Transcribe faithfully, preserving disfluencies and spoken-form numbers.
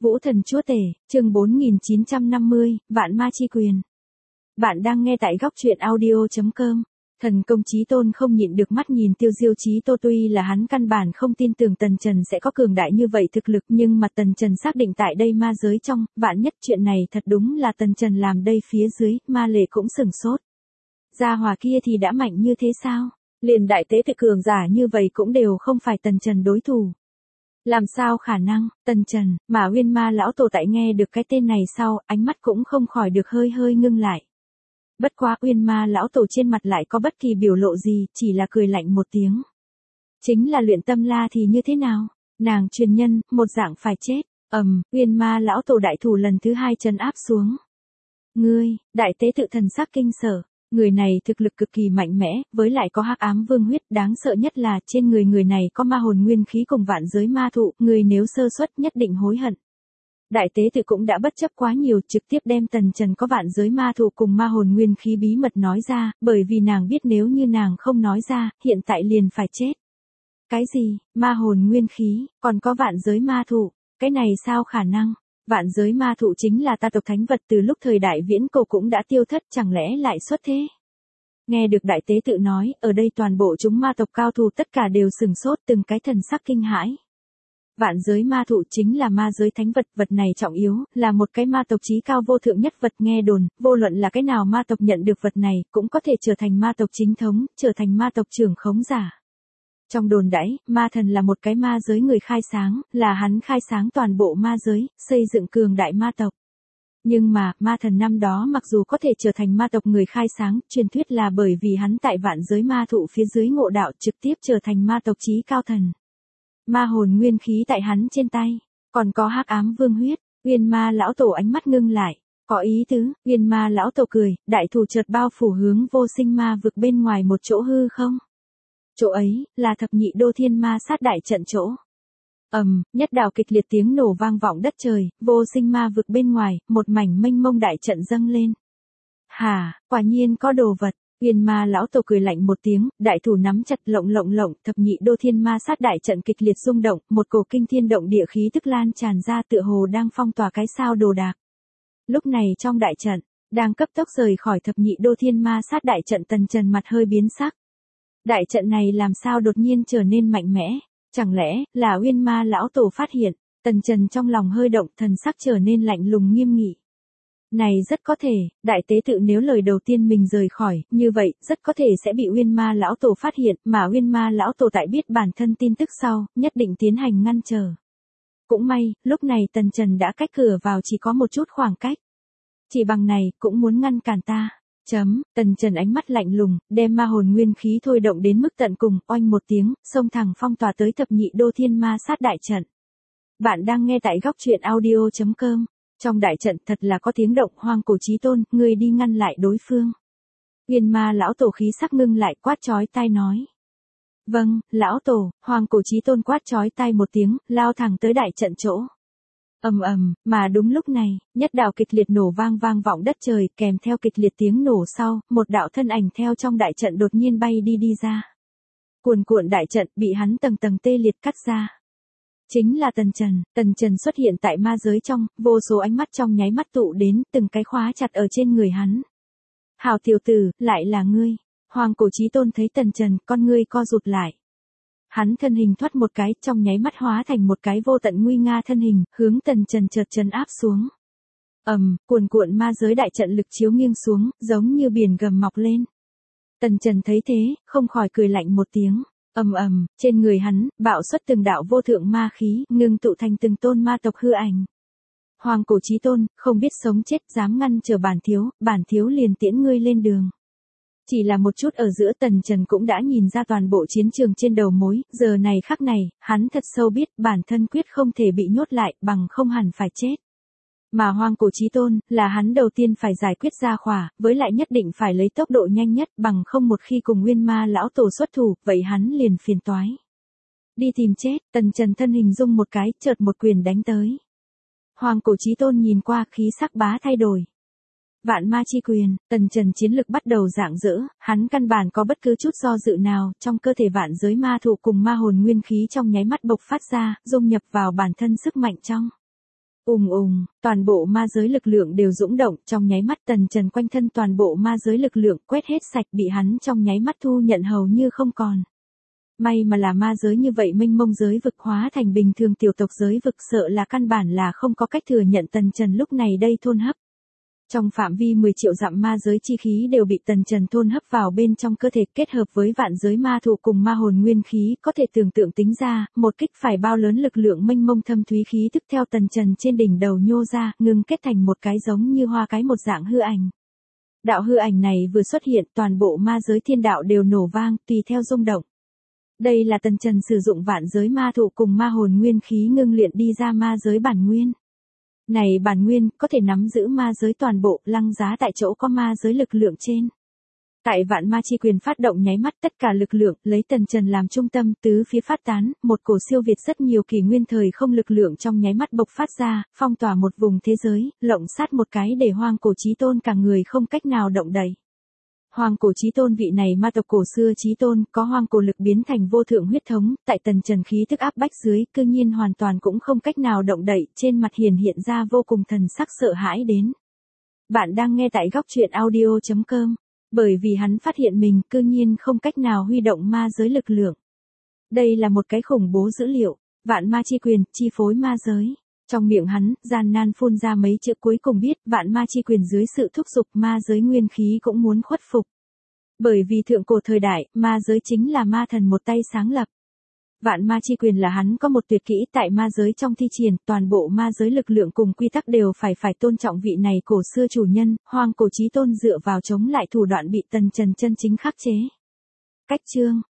Vũ thần chúa tể, chương bốn nghìn chín trăm năm mươi, vạn ma chi quyền. Bạn đang nghe tại góc truyện audio chấm com. Thần công Chí Tôn không nhịn được mắt nhìn Tiêu Diêu Chí Tô, tuy là hắn căn bản không tin tưởng Tần Trần sẽ có cường đại như vậy thực lực, nhưng mà Tần Trần xác định tại đây ma giới trong, vạn nhất chuyện này thật đúng là Tần Trần làm đây phía dưới, ma lệ cũng sửng sốt. Gia hỏa kia thì đã mạnh như thế sao? Liền đại tế tự cường giả như vậy cũng đều không phải Tần Trần đối thủ. Làm sao khả năng, Tần Trần, mà Uyên Ma lão tổ tại nghe được cái tên này sau, ánh mắt cũng không khỏi được hơi hơi ngưng lại. Bất quá Uyên Ma lão tổ trên mặt lại có bất kỳ biểu lộ gì, chỉ là cười lạnh một tiếng. Chính là Luyện Tâm La thì như thế nào? Nàng truyền nhân, một dạng phải chết. Ầm, Uyên Ma lão tổ đại thủ lần thứ hai trấn áp xuống. Ngươi, đại tế tự thần sắc kinh sở. Người này thực lực cực kỳ mạnh mẽ, với lại có hắc ám vương huyết, đáng sợ nhất là trên người người này có ma hồn nguyên khí cùng vạn giới ma thụ, người nếu sơ suất nhất định hối hận. Đại tế tự cũng đã bất chấp quá nhiều, trực tiếp đem Tần Trần có vạn giới ma thụ cùng ma hồn nguyên khí bí mật nói ra, bởi vì nàng biết nếu như nàng không nói ra, hiện tại liền phải chết. Cái gì, ma hồn nguyên khí, còn có vạn giới ma thụ, cái này sao khả năng? Vạn giới ma thụ chính là ta tộc thánh vật từ lúc thời đại viễn cổ cũng đã tiêu thất, chẳng lẽ lại xuất thế? Nghe được đại tế tự nói, ở đây toàn bộ chúng ma tộc cao thủ tất cả đều sừng sốt, từng cái thần sắc kinh hãi. Vạn giới ma thụ chính là ma giới thánh vật, vật này trọng yếu, là một cái ma tộc chí cao vô thượng nhất vật, nghe đồn, vô luận là cái nào ma tộc nhận được vật này, cũng có thể trở thành ma tộc chính thống, trở thành ma tộc trưởng khống giả. Trong đồn đãi, ma thần là một cái ma giới người khai sáng, là hắn khai sáng toàn bộ ma giới, xây dựng cường đại ma tộc. Nhưng mà, ma thần năm đó mặc dù có thể trở thành ma tộc người khai sáng, truyền thuyết là bởi vì hắn tại vạn giới ma thụ phía dưới ngộ đạo trực tiếp trở thành ma tộc chí cao thần. Ma hồn nguyên khí tại hắn trên tay, còn có hắc ám vương huyết. Uyên Ma lão tổ ánh mắt ngưng lại, có ý tứ. Uyên Ma lão tổ cười, đại thủ chợt bao phủ hướng vô sinh ma vực bên ngoài một chỗ hư không. Chỗ ấy, là thập nhị đô thiên ma sát đại trận chỗ. Ầm, um, nhất đạo kịch liệt tiếng nổ vang vọng đất trời, vô sinh ma vực bên ngoài, một mảnh mênh mông đại trận dâng lên. Hà, quả nhiên có đồ vật. Uyên Ma lão tổ cười lạnh một tiếng, đại thủ nắm chặt lộng lộng lộng, thập nhị đô thiên ma sát đại trận kịch liệt rung động, một cổ kinh thiên động địa khí tức lan tràn ra tựa hồ đang phong tỏa cái sao đồ đạc. Lúc này trong đại trận, đang cấp tốc rời khỏi thập nhị đô thiên ma sát đại trận, Tần Trần mặt hơi biến sắc. Đại trận này làm sao đột nhiên trở nên mạnh mẽ? Chẳng lẽ là Uyên Ma lão tổ phát hiện? Tần Trần trong lòng hơi động, thần sắc trở nên lạnh lùng nghiêm nghị. Này rất có thể, đại tế tự nếu lời đầu tiên mình rời khỏi, như vậy, rất có thể sẽ bị Uyên Ma lão tổ phát hiện, mà Uyên Ma lão tổ tại biết bản thân tin tức sau, nhất định tiến hành ngăn trở. Cũng may, lúc này Tần Trần đã cách cửa vào chỉ có một chút khoảng cách. Chỉ bằng này, cũng muốn ngăn cản ta. Chấm, Tần Trần ánh mắt lạnh lùng, đem ma hồn nguyên khí thôi động đến mức tận cùng, oanh một tiếng, xông thẳng phong tỏa tới thập nhị đô thiên ma sát đại trận. Bạn đang nghe tại góc truyện audio chấm com. Trong đại trận thật là có tiếng động, Hoang Cổ Chí Tôn, ngươi đi ngăn lại đối phương. Uyên Ma lão tổ khí sắc ngưng lại, quát chói tai nói. Vâng, lão tổ. Hoang Cổ Chí Tôn quát chói tai một tiếng, lao thẳng tới đại trận chỗ. Ầm ầm, mà đúng lúc này, nhất đạo kịch liệt nổ vang vang vọng đất trời, kèm theo kịch liệt tiếng nổ sau, một đạo thân ảnh theo trong đại trận đột nhiên bay đi đi ra. Cuồn cuộn đại trận bị hắn tầng tầng tê liệt cắt ra. Chính là Tần Trần. Tần Trần xuất hiện tại ma giới trong, vô số ánh mắt trong nháy mắt tụ đến, từng cái khóa chặt ở trên người hắn. Hảo tiểu tử, lại là ngươi. Hoang Cổ Chí Tôn thấy Tần Trần, con ngươi co rụt lại. Hắn thân hình thoát một cái, trong nháy mắt hóa thành một cái vô tận nguy nga thân hình, hướng Tần Trần chợt trấn áp xuống. Ầm, um, cuồn cuộn ma giới đại trận lực chiếu nghiêng xuống, giống như biển gầm mọc lên. Tần Trần thấy thế, không khỏi cười lạnh một tiếng. Ầm ầm, trên người hắn, bạo xuất từng đạo vô thượng ma khí, ngưng tụ thành từng tôn ma tộc hư ảnh. Hoang Cổ Chí Tôn, không biết sống chết, dám ngăn trở bản thiếu, bản thiếu liền tiễn ngươi lên đường. Chỉ là một chút ở giữa, Tần Trần cũng đã nhìn ra toàn bộ chiến trường trên đầu mối, giờ này khắc này, hắn thật sâu biết bản thân quyết không thể bị nhốt lại, bằng không hẳn phải chết. Mà Hoang Cổ Chí Tôn, là hắn đầu tiên phải giải quyết ra khỏa, với lại nhất định phải lấy tốc độ nhanh nhất, bằng không một khi cùng Uyên Ma lão tổ xuất thủ, vậy hắn liền phiền toái. Đi tìm chết, Tần Trần thân hình dung một cái, chợt một quyền đánh tới. Hoang Cổ Chí Tôn nhìn qua, khí sắc bá thay đổi. Vạn ma chi quyền, Tần Trần chiến lực bắt đầu rạng rỡ, hắn căn bản có bất cứ chút do dự nào, trong cơ thể vạn giới ma thụ cùng ma hồn nguyên khí trong nháy mắt bộc phát ra, dung nhập vào bản thân sức mạnh trong. Ùng ùng, toàn bộ ma giới lực lượng đều dũng động, trong nháy mắt Tần Trần quanh thân toàn bộ ma giới lực lượng quét hết sạch bị hắn trong nháy mắt thu nhận hầu như không còn. May mà là ma giới như vậy mênh mông giới vực hóa thành bình thường tiểu tộc giới vực sợ là căn bản là không có cách thừa nhận Tần Trần lúc này đây thôn hấp. Trong phạm vi mười triệu dặm ma giới chi khí đều bị Tần Trần thôn hấp vào bên trong cơ thể kết hợp với vạn giới ma thụ cùng ma hồn nguyên khí có thể tưởng tượng tính ra, một kích phải bao lớn lực lượng mênh mông thâm thúy khí tức theo Tần Trần trên đỉnh đầu nhô ra, ngưng kết thành một cái giống như hoa cái một dạng hư ảnh. Đạo hư ảnh này vừa xuất hiện toàn bộ ma giới thiên đạo đều nổ vang, tùy theo rung động. Đây là Tần Trần sử dụng vạn giới ma thụ cùng ma hồn nguyên khí ngưng luyện đi ra ma giới bản nguyên. Này bản nguyên, có thể nắm giữ ma giới toàn bộ, lăng giá tại chỗ có ma giới lực lượng trên. Tại vạn ma chi quyền phát động nháy mắt tất cả lực lượng, lấy Tần Trần làm trung tâm, tứ phía phát tán, một cổ siêu việt rất nhiều kỷ nguyên thời không lực lượng trong nháy mắt bộc phát ra, phong tỏa một vùng thế giới, lộng sát một cái để Hoang Cổ Chí Tôn cả người không cách nào động đậy. Hoang Cổ Chí Tôn vị này ma tộc cổ xưa chí tôn, có hoang cổ lực biến thành vô thượng huyết thống, tại Tần Trần khí thức áp bách dưới, cư nhiên hoàn toàn cũng không cách nào động đậy, trên mặt hiển hiện ra vô cùng thần sắc sợ hãi đến. Bạn đang nghe tại góc truyện audio chấm com, bởi vì hắn phát hiện mình cư nhiên không cách nào huy động ma giới lực lượng. Đây là một cái khủng bố dữ liệu, vạn ma chi quyền, chi phối ma giới. Trong miệng hắn, gian nan phun ra mấy chữ cuối cùng biết vạn ma chi quyền dưới sự thúc giục ma giới nguyên khí cũng muốn khuất phục. Bởi vì thượng cổ thời đại, ma giới chính là ma thần một tay sáng lập. Vạn ma chi quyền là hắn có một tuyệt kỹ tại ma giới trong thi triển, toàn bộ ma giới lực lượng cùng quy tắc đều phải phải tôn trọng vị này cổ xưa chủ nhân, Hoang Cổ Chí Tôn dựa vào chống lại thủ đoạn bị Tần Trần chân chính khắc chế. Cách chương